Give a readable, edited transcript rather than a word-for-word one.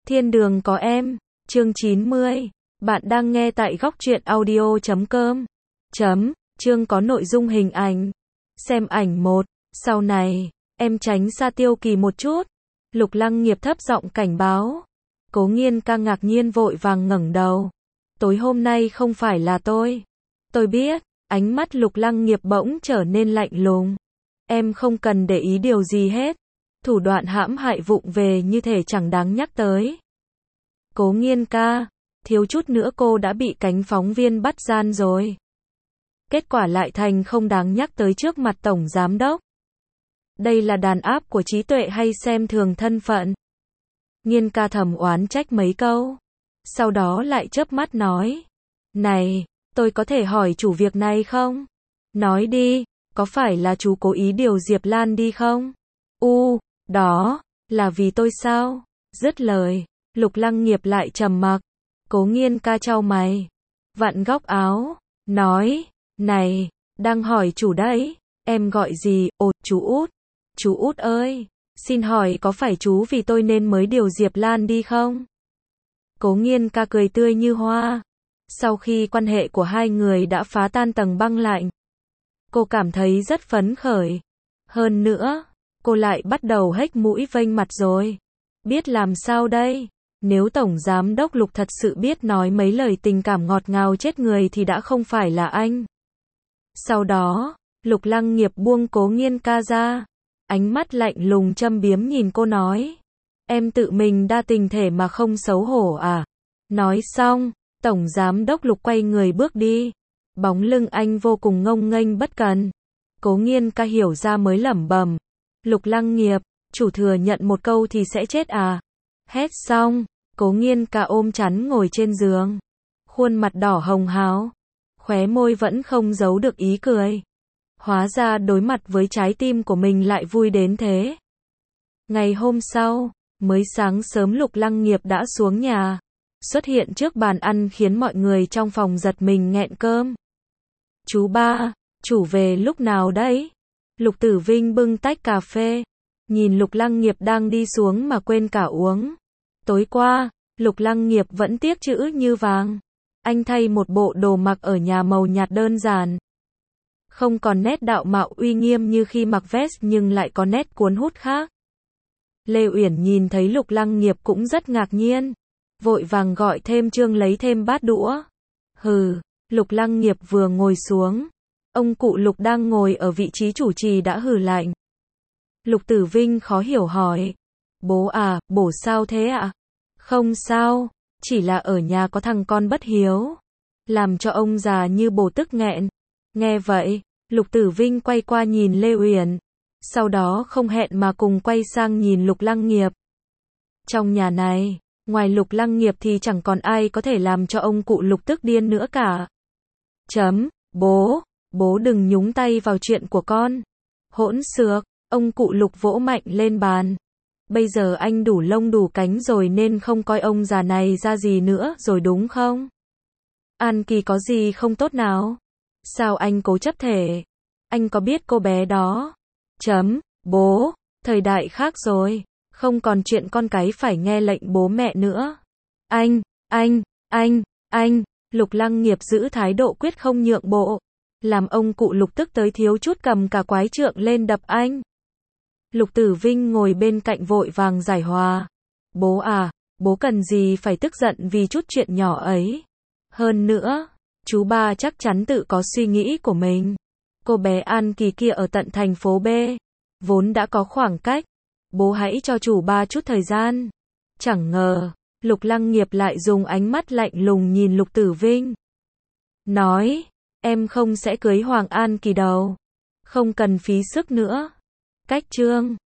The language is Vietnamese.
Thiên đường có em, chương 90. Bạn đang nghe tại góc truyện audio.com. Chương có nội dung hình ảnh. Xem ảnh 1. Sau này, em tránh xa Tiêu Kỳ một chút. Lục Lăng Nghiệp thấp giọng cảnh báo. Cố Nghiên ca ngạc nhiên vội vàng ngẩng đầu. Tối hôm nay không phải là tôi. Tôi biết, ánh mắt Lục Lăng Nghiệp bỗng trở nên lạnh lùng. Em không cần để ý điều gì hết. Thủ đoạn hãm hại vụng về như thể chẳng đáng nhắc tới. Cố Nghiên ca, thiếu chút nữa cô đã bị cánh phóng viên bắt gian rồi. Kết quả lại thành không đáng nhắc tới trước mặt tổng giám đốc. Đây là đàn áp của trí tuệ hay xem thường thân phận? Nghiên ca thầm oán trách mấy câu. Sau đó lại chớp mắt nói. Này, tôi có thể hỏi chủ việc này không? Nói đi, có phải là chú cố ý điều Diệp Lan đi không? Đó, là vì tôi sao? Dứt lời, Lục Lăng Nghiệp lại trầm mặc. Cố Nghiên ca chau mày, vặn góc áo, nói, này, đang hỏi chủ đấy, em gọi gì? Chú Út. Chú Út ơi, xin hỏi có phải chú vì tôi nên mới điều Diệp Lan đi không? Cố Nghiên ca cười tươi như hoa. Sau khi quan hệ của hai người đã phá tan tầng băng lạnh, cô cảm thấy rất phấn khởi. Hơn nữa, cô lại bắt đầu hếch mũi vênh mặt rồi. Biết làm sao đây? Nếu Tổng Giám đốc Lục thật sự biết nói mấy lời tình cảm ngọt ngào chết người thì đã không phải là anh. Sau đó, Lục Lăng Nghiệp buông Cố Nghiên ca ra. Ánh mắt lạnh lùng châm biếm nhìn cô nói. Em tự mình đa tình thể mà không xấu hổ à? Nói xong, Tổng Giám đốc Lục quay người bước đi. Bóng lưng anh vô cùng ngông nghênh bất cần. Cố Nghiên ca hiểu ra mới lẩm bẩm. Lục Lăng Nghiệp, chủ thừa nhận một câu thì sẽ chết à? Hét xong, Cố Nghiên ca ôm chắn ngồi trên giường. Khuôn mặt đỏ hồng hào. Khóe môi vẫn không giấu được ý cười. Hóa ra đối mặt với trái tim của mình lại vui đến thế. Ngày hôm sau, mới sáng sớm Lục Lăng Nghiệp đã xuống nhà. Xuất hiện trước bàn ăn khiến mọi người trong phòng giật mình nghẹn cơm. Chú ba, chủ về lúc nào đấy? Lục Tử Vinh bưng tách cà phê. Nhìn Lục Lăng Nghiệp đang đi xuống mà quên cả uống. Tối qua, Lục Lăng Nghiệp vẫn tiếc chữ như vàng. Anh thay một bộ đồ mặc ở nhà màu nhạt đơn giản. Không còn nét đạo mạo uy nghiêm như khi mặc vest nhưng lại có nét cuốn hút khác. Lê Uyển nhìn thấy Lục Lăng Nghiệp cũng rất ngạc nhiên. Vội vàng gọi thêm Trương lấy thêm bát đũa. Lục Lăng Nghiệp vừa ngồi xuống. Ông cụ Lục đang ngồi ở vị trí chủ trì đã hừ lạnh. Lục Tử Vinh khó hiểu hỏi. Bố à, bố sao thế ạ? Không sao, chỉ là ở nhà có thằng con bất hiếu. Làm cho ông già như bồ tức nghẹn. Nghe vậy, Lục Tử Vinh quay qua nhìn Lê Uyển. Sau đó không hẹn mà cùng quay sang nhìn Lục Lăng Nghiệp. Trong nhà này, ngoài Lục Lăng Nghiệp thì chẳng còn ai có thể làm cho ông cụ Lục tức điên nữa cả. Bố đừng nhúng tay vào chuyện của con. Hỗn xược, ông cụ Lục vỗ mạnh lên bàn. Bây giờ anh đủ lông đủ cánh rồi nên không coi ông già này ra gì nữa rồi đúng không? An Kỳ có gì không tốt nào? Sao anh cố chấp thể? Anh có biết cô bé đó? Bố, thời đại khác rồi. Không còn chuyện con cái phải nghe lệnh bố mẹ nữa. Anh, Lục Lăng Nghiệp giữ thái độ quyết không nhượng bộ. Làm ông cụ Lục tức tới thiếu chút cầm cả quái trượng lên đập anh. Lục Tử Vinh ngồi bên cạnh vội vàng giải hòa. Bố à, bố cần gì phải tức giận vì chút chuyện nhỏ ấy. Hơn nữa, chú ba chắc chắn tự có suy nghĩ của mình. Cô bé An Kỳ kia ở tận thành phố B. Vốn đã có khoảng cách. Bố hãy cho chủ ba chút thời gian. Chẳng ngờ, Lục Lăng Nghiệp lại dùng ánh mắt lạnh lùng nhìn Lục Tử Vinh. Nói, em không sẽ cưới Hoàng An Kỳ đâu. Không cần phí sức nữa. Cách chương